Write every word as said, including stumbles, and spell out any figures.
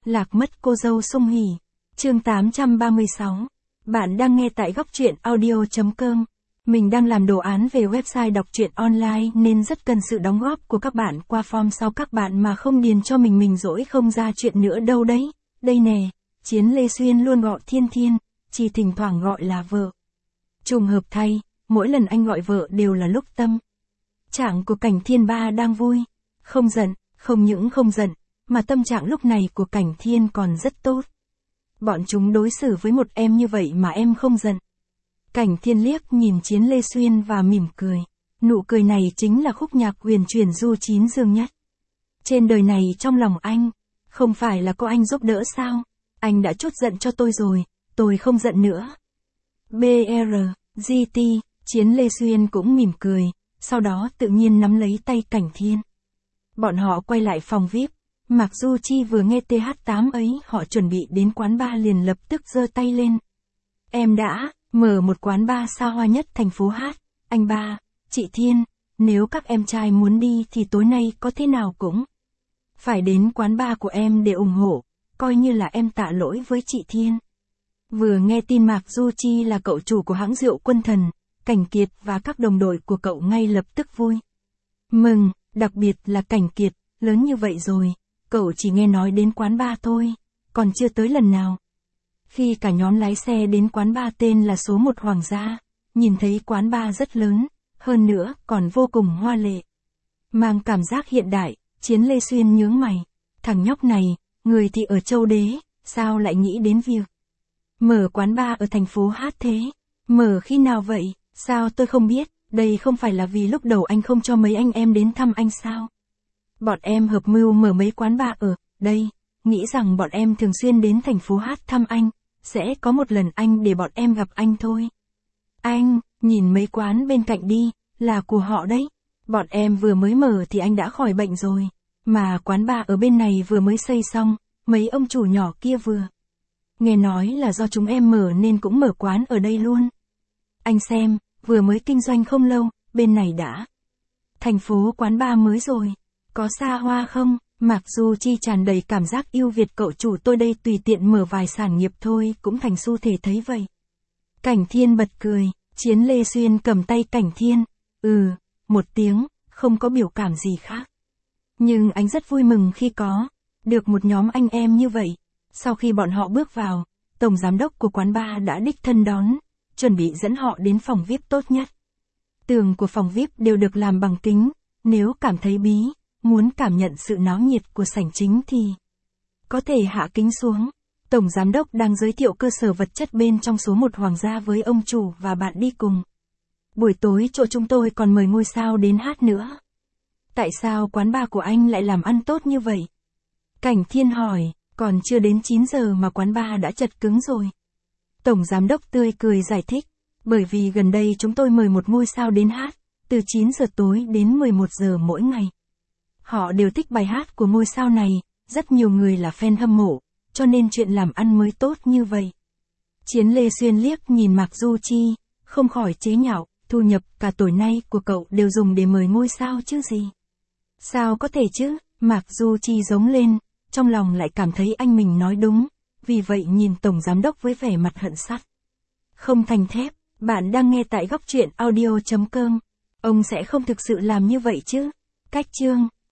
Lạc mất cô dâu Sung Hỉ. Chương tám trăm ba mươi sáu. Bạn đang nghe tại góc truyện audio.com. Mình đang làm đồ án về website đọc truyện online nên rất cần sự đóng góp của các bạn qua form sau. Các bạn mà không điền cho mình mình dỗi không ra chuyện nữa đâu đấy. Đây nè, Chiến Lê Xuyên luôn gọi Thiên Thiên, chỉ thỉnh thoảng gọi là vợ. Trùng hợp thay, mỗi lần anh gọi vợ đều là lúc tâm trạng của Cảnh Thiên Ba đang vui, không giận, không những không giận, mà tâm trạng lúc này của Cảnh Thiên còn rất tốt. Bọn chúng đối xử với một em như vậy mà em không giận. Cảnh Thiên liếc nhìn Chiến Lê Xuyên và mỉm cười. Nụ cười này chính là khúc nhạc huyền chuyển du chín dương nhất trên đời này trong lòng anh. Không phải là có anh giúp đỡ sao? Anh đã chút giận cho tôi rồi, tôi không giận nữa. bê rờ giê tê, Chiến Lê Xuyên cũng mỉm cười, sau đó tự nhiên nắm lấy tay Cảnh Thiên. Bọn họ quay lại phòng vi ai pi, Mạc Du Chi vừa nghe tê hát tám ấy họ chuẩn bị đến quán bar liền lập tức giơ tay lên. Em đã mở một quán bar xa hoa nhất thành phố hát, anh ba, chị Thiên, nếu các em trai muốn đi thì tối nay có thế nào cũng phải đến quán bar của em để ủng hộ, coi như là em tạ lỗi với chị Thiên. Vừa nghe tin Mạc Du Chi là cậu chủ của hãng rượu Quân Thần, Cảnh Kiệt và các đồng đội của cậu ngay lập tức vui mừng, đặc biệt là Cảnh Kiệt, lớn như vậy rồi, cậu chỉ nghe nói đến quán bar thôi, còn chưa tới lần nào. Khi cả nhóm lái xe đến quán bar tên là số một Hoàng gia, nhìn thấy quán bar rất lớn, hơn nữa còn vô cùng hoa lệ, mang cảm giác hiện đại. Chiến Lê Xuyên nhướng mày, thằng nhóc này, người thì ở châu Đế, sao lại nghĩ đến việc mở quán bar ở thành phố hát thế? Mở khi nào vậy? Sao tôi không biết? Đây không phải là vì lúc đầu anh không cho mấy anh em đến thăm anh sao? Bọn em hợp mưu mở mấy quán bar ở đây, nghĩ rằng bọn em thường xuyên đến thành phố hát thăm anh, sẽ có một lần anh để bọn em gặp anh thôi. Anh, nhìn mấy quán bên cạnh đi, là của họ đấy. Bọn em vừa mới mở thì anh đã khỏi bệnh rồi, mà quán bar ở bên này vừa mới xây xong, mấy ông chủ nhỏ kia vừa nghe nói là do chúng em mở nên cũng mở quán ở đây luôn. Anh xem, vừa mới kinh doanh không lâu, bên này đã thành phố quán bar mới rồi. Có xa hoa không? Mặc dù Chi tràn đầy cảm giác yêu Việt, cậu chủ tôi đây tùy tiện mở vài sản nghiệp thôi cũng thành xu thế thấy vậy. Cảnh Thiên bật cười, Chiến Lê Xuyên cầm tay Cảnh Thiên, ừ, một tiếng, không có biểu cảm gì khác. Nhưng anh rất vui mừng khi có được một nhóm anh em như vậy. Sau khi bọn họ bước vào, tổng giám đốc của quán bar đã đích thân đón, chuẩn bị dẫn họ đến phòng vi ai pi tốt nhất. Tường của phòng vi ai pi đều được làm bằng kính, nếu cảm thấy bí, muốn cảm nhận sự náo nhiệt của sảnh chính thì có thể hạ kính xuống. Tổng giám đốc đang giới thiệu cơ sở vật chất bên trong số một Hoàng gia với ông chủ và bạn đi cùng. Buổi tối chỗ chúng tôi còn mời ngôi sao đến hát nữa. Tại sao quán bar của anh lại làm ăn tốt như vậy? Cảnh Thiên hỏi, còn chưa đến chín giờ mà quán bar đã chật cứng rồi. Tổng giám đốc tươi cười giải thích, bởi vì gần đây chúng tôi mời một ngôi sao đến hát, từ chín giờ tối đến mười một giờ mỗi ngày. Họ đều thích bài hát của ngôi sao này, rất nhiều người là fan hâm mộ, cho nên chuyện làm ăn mới tốt như vậy. Chiến Lê Xuyên liếc nhìn Mạc Du Chi, không khỏi chế nhạo, thu nhập cả tuổi nay của cậu đều dùng để mời ngôi sao chứ gì. Sao có thể chứ? Mạc Du Chi giống lên, trong lòng lại cảm thấy anh mình nói đúng, vì vậy nhìn tổng giám đốc với vẻ mặt hận sắt không thành thép. Bạn đang nghe tại góc truyện audio.com. Ông sẽ không thực sự làm như vậy chứ? Cách chương